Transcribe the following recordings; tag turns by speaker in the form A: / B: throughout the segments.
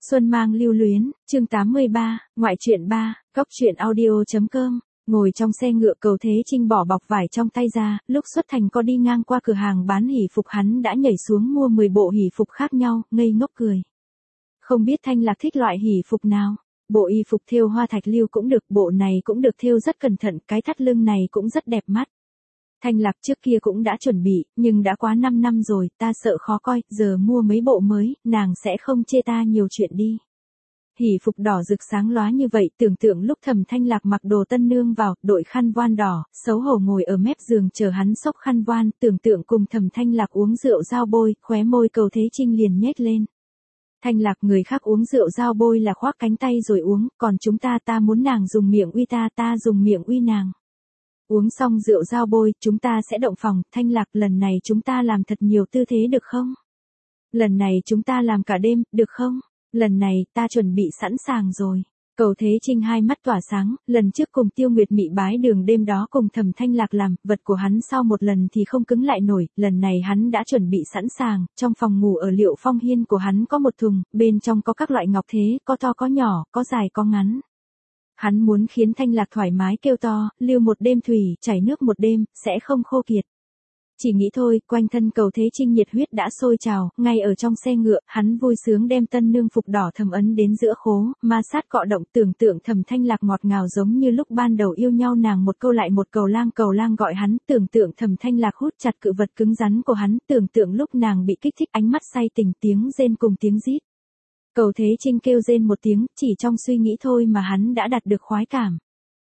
A: Xuân mang lưu luyến, chương 83, ngoại truyện 3, góc truyện audio.com. Ngồi trong xe ngựa Cầu Thế Trinh bỏ bọc vải trong tay ra, lúc xuất thành có đi ngang qua cửa hàng bán hỷ phục hắn đã nhảy xuống mua 10 bộ hỷ phục khác nhau, ngây ngốc cười. Không biết Thanh Lạc thích loại hỷ phục nào, bộ y phục thêu hoa thạch lưu cũng được, bộ này cũng được thêu rất cẩn thận, cái thắt lưng này cũng rất đẹp mắt. Thanh Lạc trước kia cũng đã chuẩn bị, nhưng đã quá 5 năm rồi, ta sợ khó coi, giờ mua mấy bộ mới, nàng sẽ không chê ta nhiều chuyện đi. Hỷ phục đỏ rực sáng lóa như vậy, tưởng tượng lúc Thẩm Thanh Lạc mặc đồ tân nương vào, đội khăn voan đỏ, xấu hổ ngồi ở mép giường chờ hắn xốc khăn voan, tưởng tượng cùng Thẩm Thanh Lạc uống rượu dao bôi, khóe môi Cầu Thế Trinh liền nhếch lên. Thanh Lạc, người khác uống rượu dao bôi là khoác cánh tay rồi uống, còn chúng ta muốn nàng dùng miệng uy ta dùng miệng uy nàng. Uống xong rượu dao bôi, chúng ta sẽ động phòng, Thanh Lạc, lần này chúng ta làm thật nhiều tư thế được không? Lần này chúng ta làm cả đêm, được không? Lần này, ta chuẩn bị sẵn sàng rồi. Cầu Thế Trinh hai mắt tỏa sáng, lần trước cùng Tiêu Nguyệt Mị bái đường đêm đó cùng Thẩm Thanh Lạc làm, vật của hắn sau một lần thì không cứng lại nổi, lần này hắn đã chuẩn bị sẵn sàng, trong phòng ngủ ở Liệu Phong Hiên của hắn có một thùng, bên trong có các loại ngọc thế, có to có nhỏ, có dài có ngắn. Hắn muốn khiến Thanh Lạc thoải mái kêu to, lưu một đêm thủy, chảy nước một đêm, sẽ không khô kiệt. Chỉ nghĩ thôi, quanh thân Cầu Thế Trinh nhiệt huyết đã sôi trào, ngay ở trong xe ngựa, hắn vui sướng đem tân nương phục đỏ thầm ấn đến giữa khố, ma sát cọ động, tưởng tượng Thẩm Thanh Lạc ngọt ngào giống như lúc ban đầu yêu nhau, nàng một câu lại một cầu lang gọi hắn, tưởng tượng Thẩm Thanh Lạc hút chặt cự vật cứng rắn của hắn, tưởng tượng lúc nàng bị kích thích ánh mắt say tình, tiếng rên cùng tiếng rít. Cầu Thế Trinh kêu rên một tiếng, chỉ trong suy nghĩ thôi mà hắn đã đạt được khoái cảm.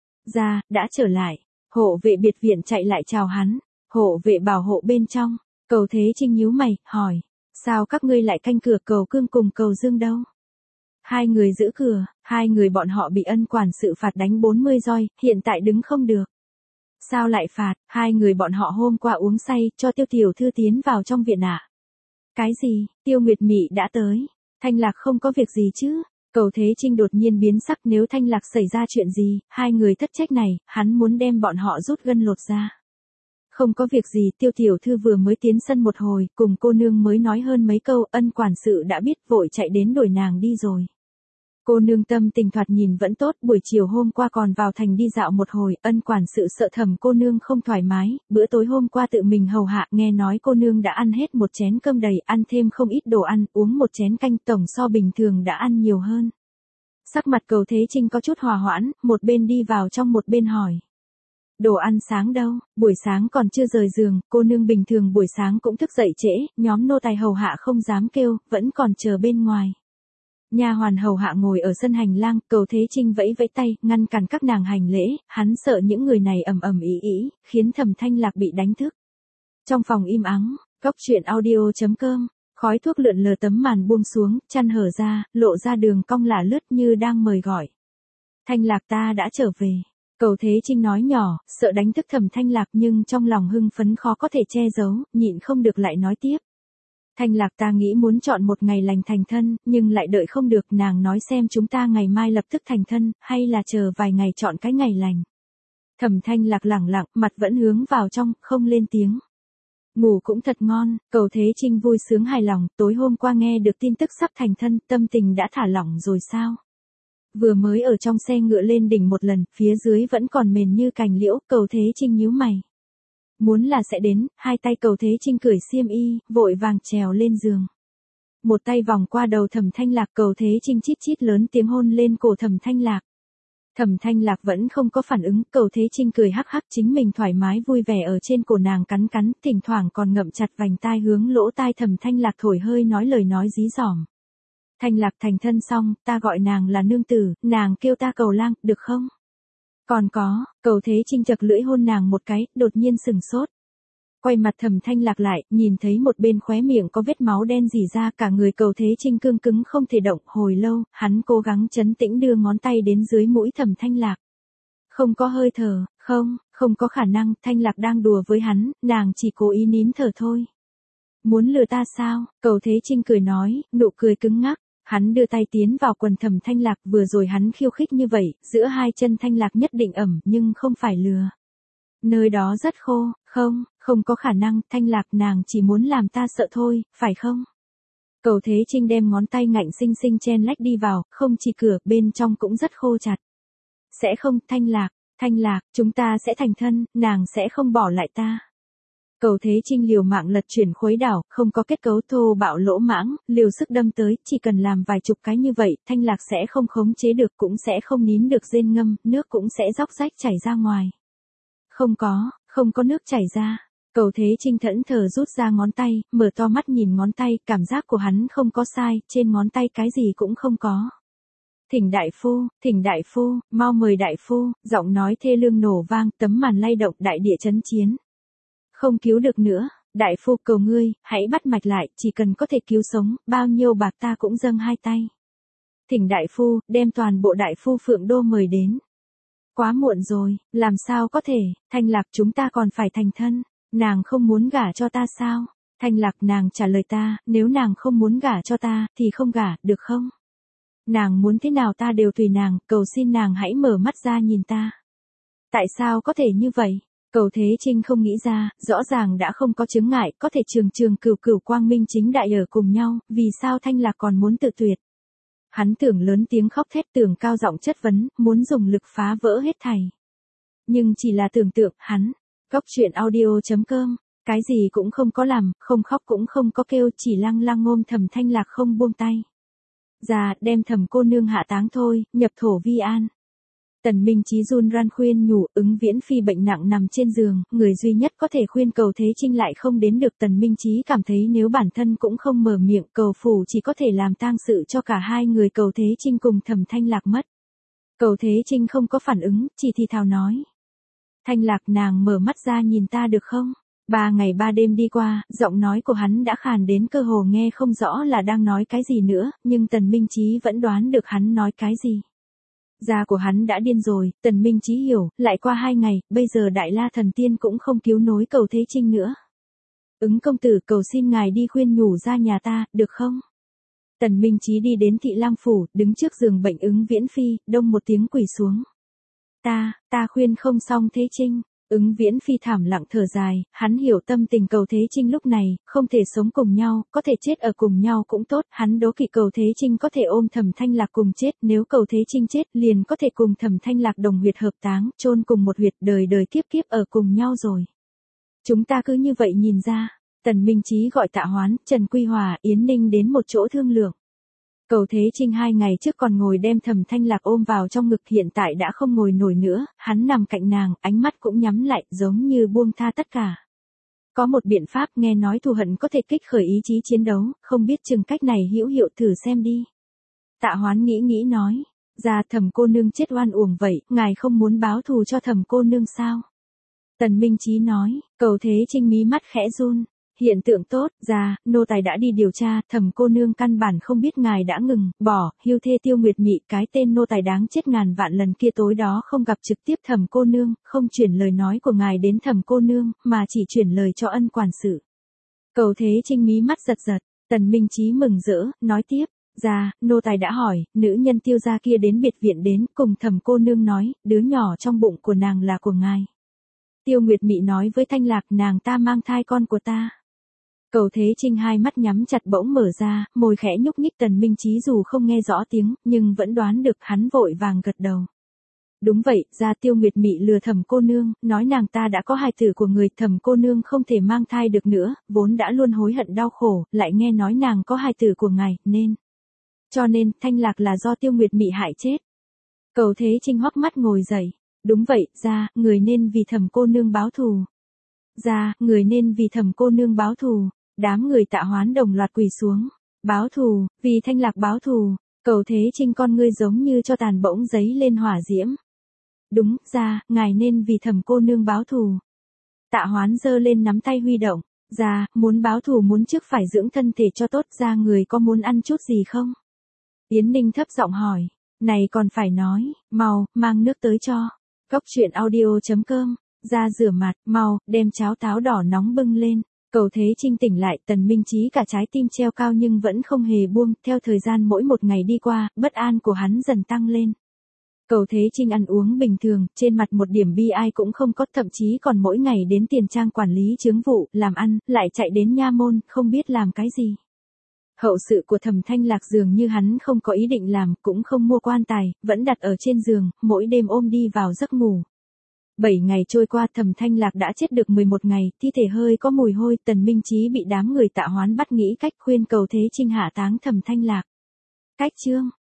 A: Đã trở lại, hộ vệ biệt viện chạy lại chào hắn. Hộ vệ bảo hộ bên trong, Cầu Thế Trinh nhíu mày, hỏi, sao các ngươi lại canh cửa Cầu Cương cùng Cầu Dương đâu? Hai người giữ cửa, hai người bọn họ bị ân quản sự phạt đánh 40 roi, hiện tại đứng không được. Sao lại phạt, hai người bọn họ hôm qua uống say, cho Tiêu tiểu thư tiến vào trong viện ạ. Cái gì, Tiêu Nguyệt Mị đã tới, Thanh Lạc không có việc gì chứ? Cầu Thế Trinh đột nhiên biến sắc, nếu Thanh Lạc xảy ra chuyện gì, hai người thất trách này, hắn muốn đem bọn họ rút gân lột ra. Không có việc gì, Tiêu tiểu thư vừa mới tiến sân một hồi, cùng cô nương mới nói hơn mấy câu, ân quản sự đã biết, vội chạy đến đuổi nàng đi rồi. Cô nương tâm tình thoạt nhìn vẫn tốt, buổi chiều hôm qua còn vào thành đi dạo một hồi, ân quản sự sợ Thẩm cô nương không thoải mái, bữa tối hôm qua tự mình hầu hạ, nghe nói cô nương đã ăn hết một chén cơm đầy, ăn thêm không ít đồ ăn, uống một chén canh, tổng so bình thường đã ăn nhiều hơn. Sắc mặt Cầu Thế Trinh có chút hòa hoãn, một bên đi vào trong một bên hỏi. Đồ ăn sáng đâu, buổi sáng còn chưa rời giường, cô nương bình thường buổi sáng cũng thức dậy trễ, nhóm nô tài hầu hạ không dám kêu, vẫn còn chờ bên ngoài. Nha hoàn hầu hạ ngồi ở sân hành lang, Cầu Thế Trinh vẫy vẫy tay, ngăn cản các nàng hành lễ, hắn sợ những người này ầm ĩ, khiến Thẩm Thanh Lạc bị đánh thức. Trong phòng im ắng, góc truyện audio.com, khói thuốc lượn lờ, tấm màn buông xuống, chăn hở ra, lộ ra đường cong lả lướt như đang mời gọi. Thanh Lạc, ta đã trở về. Cầu Thế Trinh nói nhỏ, sợ đánh thức Thẩm Thanh Lạc nhưng trong lòng hưng phấn khó có thể che giấu, nhịn không được lại nói tiếp. Thanh Lạc, ta nghĩ muốn chọn một ngày lành thành thân, nhưng lại đợi không được, nàng nói xem chúng ta ngày mai lập tức thành thân, hay là chờ vài ngày chọn cái ngày lành. Thẩm Thanh Lạc lẳng lặng, mặt vẫn hướng vào trong, không lên tiếng. Ngủ cũng thật ngon, Cầu Thế Trinh vui sướng hài lòng, tối hôm qua nghe được tin tức sắp thành thân, tâm tình đã thả lỏng rồi sao? Vừa mới ở trong xe ngựa lên đỉnh một lần, phía dưới vẫn còn mềm như cành liễu, Cầu Thế Trinh nhíu mày. Muốn là sẽ đến, hai tay Cầu Thế Trinh cởi xiêm y, vội vàng trèo lên giường. Một tay vòng qua đầu Thẩm Thanh Lạc, Cầu Thế Trinh chít chít lớn tiếng hôn lên cổ Thẩm Thanh Lạc. Thẩm Thanh Lạc vẫn không có phản ứng, Cầu Thế Trinh cười hắc hắc, chính mình thoải mái vui vẻ ở trên cổ nàng cắn, thỉnh thoảng còn ngậm chặt vành tai hướng lỗ tai Thẩm Thanh Lạc thổi hơi nói lời nói dí dỏm. Thanh Lạc, thành thân xong, ta gọi nàng là nương tử, nàng kêu ta Cầu lang, được không? Còn có, Cầu Thế Trinh chật lưỡi hôn nàng một cái, đột nhiên sừng sốt. Quay mặt Thẩm Thanh Lạc lại, nhìn thấy một bên khóe miệng có vết máu đen rỉ ra, cả người Cầu Thế Trinh cương cứng không thể động, hồi lâu, hắn cố gắng trấn tĩnh đưa ngón tay đến dưới mũi Thẩm Thanh Lạc. Không có hơi thở, không có khả năng, Thanh Lạc đang đùa với hắn, nàng chỉ cố ý nín thở thôi. Muốn lừa ta sao? Cầu Thế Trinh cười nói, nụ cười cứng ngắc. Hắn đưa tay tiến vào quần Thẩm Thanh Lạc, vừa rồi hắn khiêu khích như vậy, giữa hai chân Thanh Lạc nhất định ẩm, nhưng không phải lừa. Nơi đó rất khô, không có khả năng, Thanh Lạc, nàng chỉ muốn làm ta sợ thôi, phải không? Cầu Thế Trinh đem ngón tay ngạnh xinh xinh chen lách đi vào, không chỉ cửa, bên trong cũng rất khô chặt. Sẽ không, Thanh Lạc, chúng ta sẽ thành thân, nàng sẽ không bỏ lại ta. Cầu Thế Trinh liều mạng lật chuyển khuấy đảo, không có kết cấu thô bạo lỗ mãng, liều sức đâm tới, chỉ cần làm vài chục cái như vậy, Thanh Lạc sẽ không khống chế được, cũng sẽ không nín được rên ngâm, nước cũng sẽ róc rách chảy ra ngoài. Không có nước chảy ra. Cầu Thế Trinh thẫn thờ rút ra ngón tay, mở to mắt nhìn ngón tay, cảm giác của hắn không có sai, trên ngón tay cái gì cũng không có. Thỉnh đại phu, mau mời đại phu, giọng nói thê lương nổ vang, tấm màn lay động, đại địa chấn chiến. Không cứu được nữa, đại phu cầu ngươi, hãy bắt mạch lại, chỉ cần có thể cứu sống, bao nhiêu bạc ta cũng dâng hai tay. Thỉnh đại phu, đem toàn bộ đại phu Phượng Đô mời đến. Quá muộn rồi, làm sao có thể, Thanh Lạc chúng ta còn phải thành thân, nàng không muốn gả cho ta sao? Thanh Lạc nàng trả lời ta, nếu nàng không muốn gả cho ta, thì không gả, được không? Nàng muốn thế nào ta đều tùy nàng, cầu xin nàng hãy mở mắt ra nhìn ta. Tại sao có thể như vậy? Cầu Thế Trinh không nghĩ ra, rõ ràng đã không có chướng ngại, có thể trường cửu quang minh chính đại ở cùng nhau, vì sao Thanh Lạc còn muốn tự tuyệt? Hắn tưởng lớn tiếng khóc thét, tưởng cao giọng chất vấn, muốn dùng lực phá vỡ hết thảy. Nhưng chỉ là tưởng tượng, hắn, goctruyện.audio.com, cái gì cũng không có làm, không khóc cũng không có kêu, chỉ lăng lăng ôm Thẩm Thanh Lạc không buông tay. Ra, đem Thẩm cô nương hạ táng thôi, nhập thổ vi an. Tần Minh Chí run ran khuyên nhủ, Ứng Viễn Phi bệnh nặng nằm trên giường, người duy nhất có thể khuyên Cầu Thế Trinh lại không đến được. Tần Minh Chí cảm thấy nếu bản thân cũng không mở miệng, Cầu phủ chỉ có thể làm tang sự cho cả hai người Cầu Thế Trinh cùng Thẩm Thanh Lạc mất. Cầu Thế Trinh không có phản ứng, chỉ thì thào nói. Thanh Lạc nàng mở mắt ra nhìn ta được không? 3 ngày 3 đêm đi qua, giọng nói của hắn đã khàn đến cơ hồ nghe không rõ là đang nói cái gì nữa, nhưng Tần Minh Chí vẫn đoán được hắn nói cái gì. Da của hắn đã điên rồi, Tần Minh Chí hiểu, lại qua 2 ngày, bây giờ Đại La Thần Tiên cũng không cứu nối Cầu Thế Trinh nữa. Ứng công tử cầu xin ngài đi khuyên nhủ ra nhà ta, được không? Tần Minh Chí đi đến Thị Lam Phủ, đứng trước giường bệnh Ứng Viễn Phi, đông một tiếng quỳ xuống. Ta khuyên không xong Thế Trinh. Ứng Viễn Phi thảm lặng thở dài, hắn hiểu tâm tình Cầu Thế Trinh lúc này, không thể sống cùng nhau, có thể chết ở cùng nhau cũng tốt, hắn đố kỵ Cầu Thế Trinh có thể ôm Thẩm Thanh Lạc cùng chết, nếu Cầu Thế Trinh chết, liền có thể cùng Thẩm Thanh Lạc đồng huyệt hợp táng, chôn cùng một huyệt, đời đời kiếp kiếp ở cùng nhau rồi. Chúng ta cứ như vậy nhìn ra. Tần Minh Chí gọi Tạ Hoán, Trần Quy Hòa, Yến Ninh đến một chỗ thương lượng. Cầu Thế Trinh 2 ngày trước còn ngồi đem Thẩm Thanh Lạc ôm vào trong ngực, hiện tại đã không ngồi nổi nữa, hắn nằm cạnh nàng, ánh mắt cũng nhắm lại, giống như buông tha tất cả. Có một biện pháp, nghe nói thù hận có thể kích khởi ý chí chiến đấu, không biết chừng cách này hữu hiệu, thử xem đi. Tạ Hoán nghĩ nói, ra Thẩm cô nương chết oan uổng vậy, ngài không muốn báo thù cho Thẩm cô nương sao? Tần Minh Chí nói, Cầu Thế Trinh mí mắt khẽ run. Hiện tượng tốt, ra, nô tài đã đi điều tra, Thẩm cô nương căn bản không biết ngài đã ngừng, bỏ, hưu thê Tiêu Nguyệt Mị, cái tên nô tài đáng chết ngàn vạn lần kia tối đó không gặp trực tiếp Thẩm cô nương, không chuyển lời nói của ngài đến Thẩm cô nương, mà chỉ chuyển lời cho ân quản sự. Cầu Thế Trinh mí mắt giật, Tần Minh Chí mừng rỡ, nói tiếp, ra, nô tài đã hỏi, nữ nhân Tiêu gia kia đến biệt viện đến, cùng Thẩm cô nương nói, đứa nhỏ trong bụng của nàng là của ngài. Tiêu Nguyệt Mị nói với Thanh Lạc, nàng ta mang thai con của ta. Cầu Thế Trinh hai mắt nhắm chặt bỗng mở ra, môi khẽ nhúc nhích. Tần Minh Chí dù không nghe rõ tiếng, nhưng vẫn đoán được, hắn vội vàng gật đầu. Đúng vậy, ra Tiêu Nguyệt Mị lừa Thẩm cô nương, nói nàng ta đã có hài tử của người, Thẩm cô nương không thể mang thai được nữa, vốn đã luôn hối hận đau khổ, lại nghe nói nàng có hài tử của ngài, cho nên, Thanh Lạc là do Tiêu Nguyệt Mị hại chết. Cầu Thế Trinh hoắc mắt ngồi dậy. Đúng vậy, ra, người nên vì Thẩm cô nương báo thù. Ra, người nên vì Thẩm cô nương báo thù. Đám người Tạ Hoán đồng loạt quỳ xuống. Báo thù, vì Thanh Lạc báo thù. Cầu Thế Trinh con ngươi giống như cho tàn bỗng giấy lên hỏa diễm. Đúng, ra, ngài nên vì Thẩm cô nương báo thù. Tạ Hoán giơ lên nắm tay huy động. Ra, muốn báo thù muốn trước phải dưỡng thân thể cho tốt, ra người có muốn ăn chút gì không? Yến Ninh thấp giọng hỏi. Này còn phải nói, mau, mang nước tới cho. Goctruyện.audio.com, ra rửa mặt, mau, đem cháo táo đỏ nóng bưng lên. Cầu Thế Trinh tỉnh lại, Tần Minh Chí cả trái tim treo cao nhưng vẫn không hề buông, theo thời gian mỗi một ngày đi qua, bất an của hắn dần tăng lên. Cầu Thế Trinh ăn uống bình thường, trên mặt một điểm bi ai cũng không có, thậm chí còn mỗi ngày đến tiền trang quản lý chướng vụ, làm ăn, lại chạy đến nha môn, không biết làm cái gì. Hậu sự của Thẩm Thanh Lạc dường như hắn không có ý định làm, cũng không mua quan tài, vẫn đặt ở trên giường, mỗi đêm ôm đi vào giấc ngủ. 7 ngày trôi qua, Thẩm Thanh Lạc đã chết được 11 ngày, thi thể hơi có mùi hôi, Tần Minh Chí bị đám người Tạ Hoán bắt nghĩ cách khuyên cầu Thế Trinh hạ táng Thẩm Thanh Lạc. Cách chương